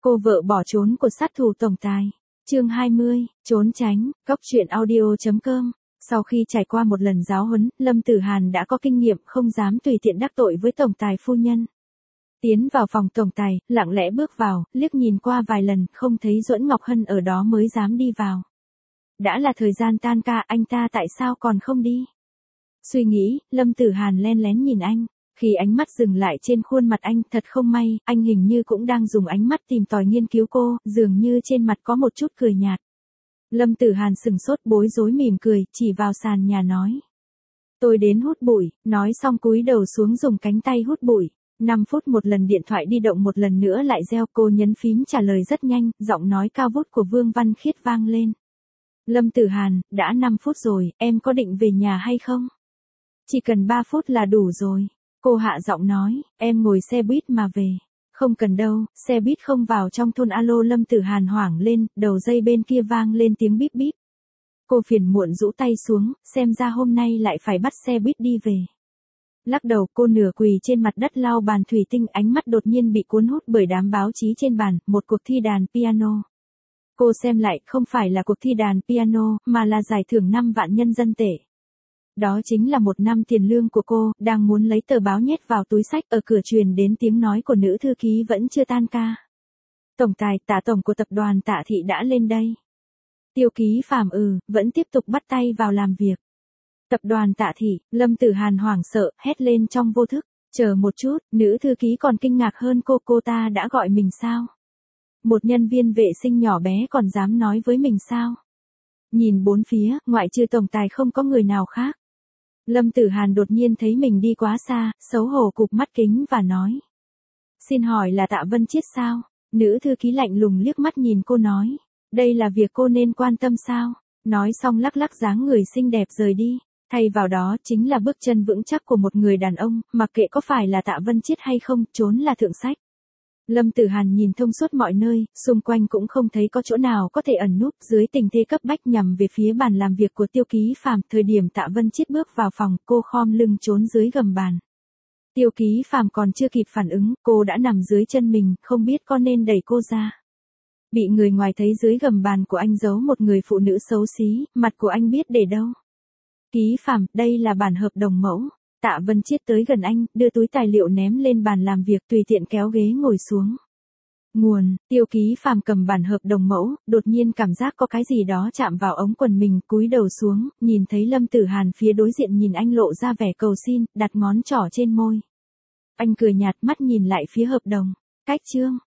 Cô vợ bỏ trốn của sát thủ tổng tài. Chương 20, trốn tránh, Cốc truyện audio.com. Sau khi trải qua một lần giáo huấn, Lâm Tử Hàn đã có kinh nghiệm không dám tùy tiện đắc tội với tổng tài phu nhân. Tiến vào phòng tổng tài, lặng lẽ bước vào, liếc nhìn qua vài lần, không thấy Duẫn Ngọc Hân ở đó mới dám đi vào. Đã là thời gian tan ca, anh ta tại sao còn không đi? Suy nghĩ, Lâm Tử Hàn len lén nhìn anh. Khi ánh mắt dừng lại trên khuôn mặt anh, thật không may, anh hình như cũng đang dùng ánh mắt tìm tòi nghiên cứu cô, dường như trên mặt có một chút cười nhạt. Lâm Tử Hàn sừng sốt bối rối mỉm cười, chỉ vào sàn nhà nói. Tôi đến hút bụi, nói xong cúi đầu xuống dùng cánh tay hút bụi. 5 phút một lần điện thoại di động một lần nữa lại reo, cô nhấn phím trả lời rất nhanh, giọng nói cao vút của Vương Văn Khiết vang lên. Lâm Tử Hàn, đã 5 phút rồi, em có định về nhà hay không? Chỉ cần 3 phút là đủ rồi. Cô hạ giọng nói, em ngồi xe buýt mà về. Không cần đâu, xe buýt không vào trong thôn. Alo. Lâm Tử Hàn hoảng lên, đầu dây bên kia vang lên tiếng bíp bíp. Cô phiền muộn rũ tay xuống, xem ra hôm nay lại phải bắt xe buýt đi về. Lắc đầu, cô nửa quỳ trên mặt đất lau bàn thủy tinh, ánh mắt đột nhiên bị cuốn hút bởi đám báo chí trên bàn, một cuộc thi đàn piano. Cô xem lại, không phải là cuộc thi đàn piano, mà là giải thưởng 5 vạn nhân dân tệ. Đó chính là 1 năm tiền lương của cô. Đang muốn lấy tờ báo nhét vào túi xách, ở cửa truyền đến tiếng nói của nữ thư ký vẫn chưa tan ca. Tổng tài, Tạ tổng của tập đoàn Tạ thị đã lên đây. Tiêu Ký Phàm vẫn tiếp tục bắt tay vào làm việc. Tập đoàn Tạ thị. Lâm Tử Hàn hoảng sợ, hét lên trong vô thức. Chờ một chút, nữ thư ký còn kinh ngạc hơn cô ta đã gọi mình sao? Một nhân viên vệ sinh nhỏ bé còn dám nói với mình sao? Nhìn bốn phía, ngoại trừ tổng tài không có người nào khác. Lâm Tử Hàn đột nhiên thấy mình đi quá xa, xấu hổ cụp mắt kính và nói. Xin hỏi là Tạ Vân Chiết sao? Nữ thư ký lạnh lùng liếc mắt nhìn cô nói. Đây là việc cô nên quan tâm sao? Nói xong lắc lắc dáng người xinh đẹp rời đi. Thay vào đó chính là bước chân vững chắc của một người đàn ông, mặc kệ có phải là Tạ Vân Chiết hay không, trốn là thượng sách. Lâm Tử Hàn nhìn thông suốt mọi nơi, xung quanh cũng không thấy có chỗ nào có thể ẩn núp. Dưới tình thế cấp bách nhằm về phía bàn làm việc của Tiêu Ký Phàm, thời điểm Tạ Vân Chiết bước vào phòng, cô khom lưng trốn dưới gầm bàn. Tiêu Ký Phàm còn chưa kịp phản ứng, cô đã nằm dưới chân mình, không biết có nên đẩy cô ra. Bị người ngoài thấy dưới gầm bàn của anh giấu một người phụ nữ xấu xí, mặt của anh biết để đâu. Ký Phàm, đây là bản hợp đồng mẫu. Tạ Vân Chiết tới gần anh, đưa túi tài liệu ném lên bàn làm việc, tùy tiện kéo ghế ngồi xuống. Nguồn, Tiêu Ký Phàm cầm bản hợp đồng mẫu, đột nhiên cảm giác có cái gì đó chạm vào ống quần mình, cúi đầu xuống, nhìn thấy Lâm Tử Hàn phía đối diện nhìn anh lộ ra vẻ cầu xin, đặt ngón trỏ trên môi. Anh cười nhạt, mắt nhìn lại phía hợp đồng. Cách chương.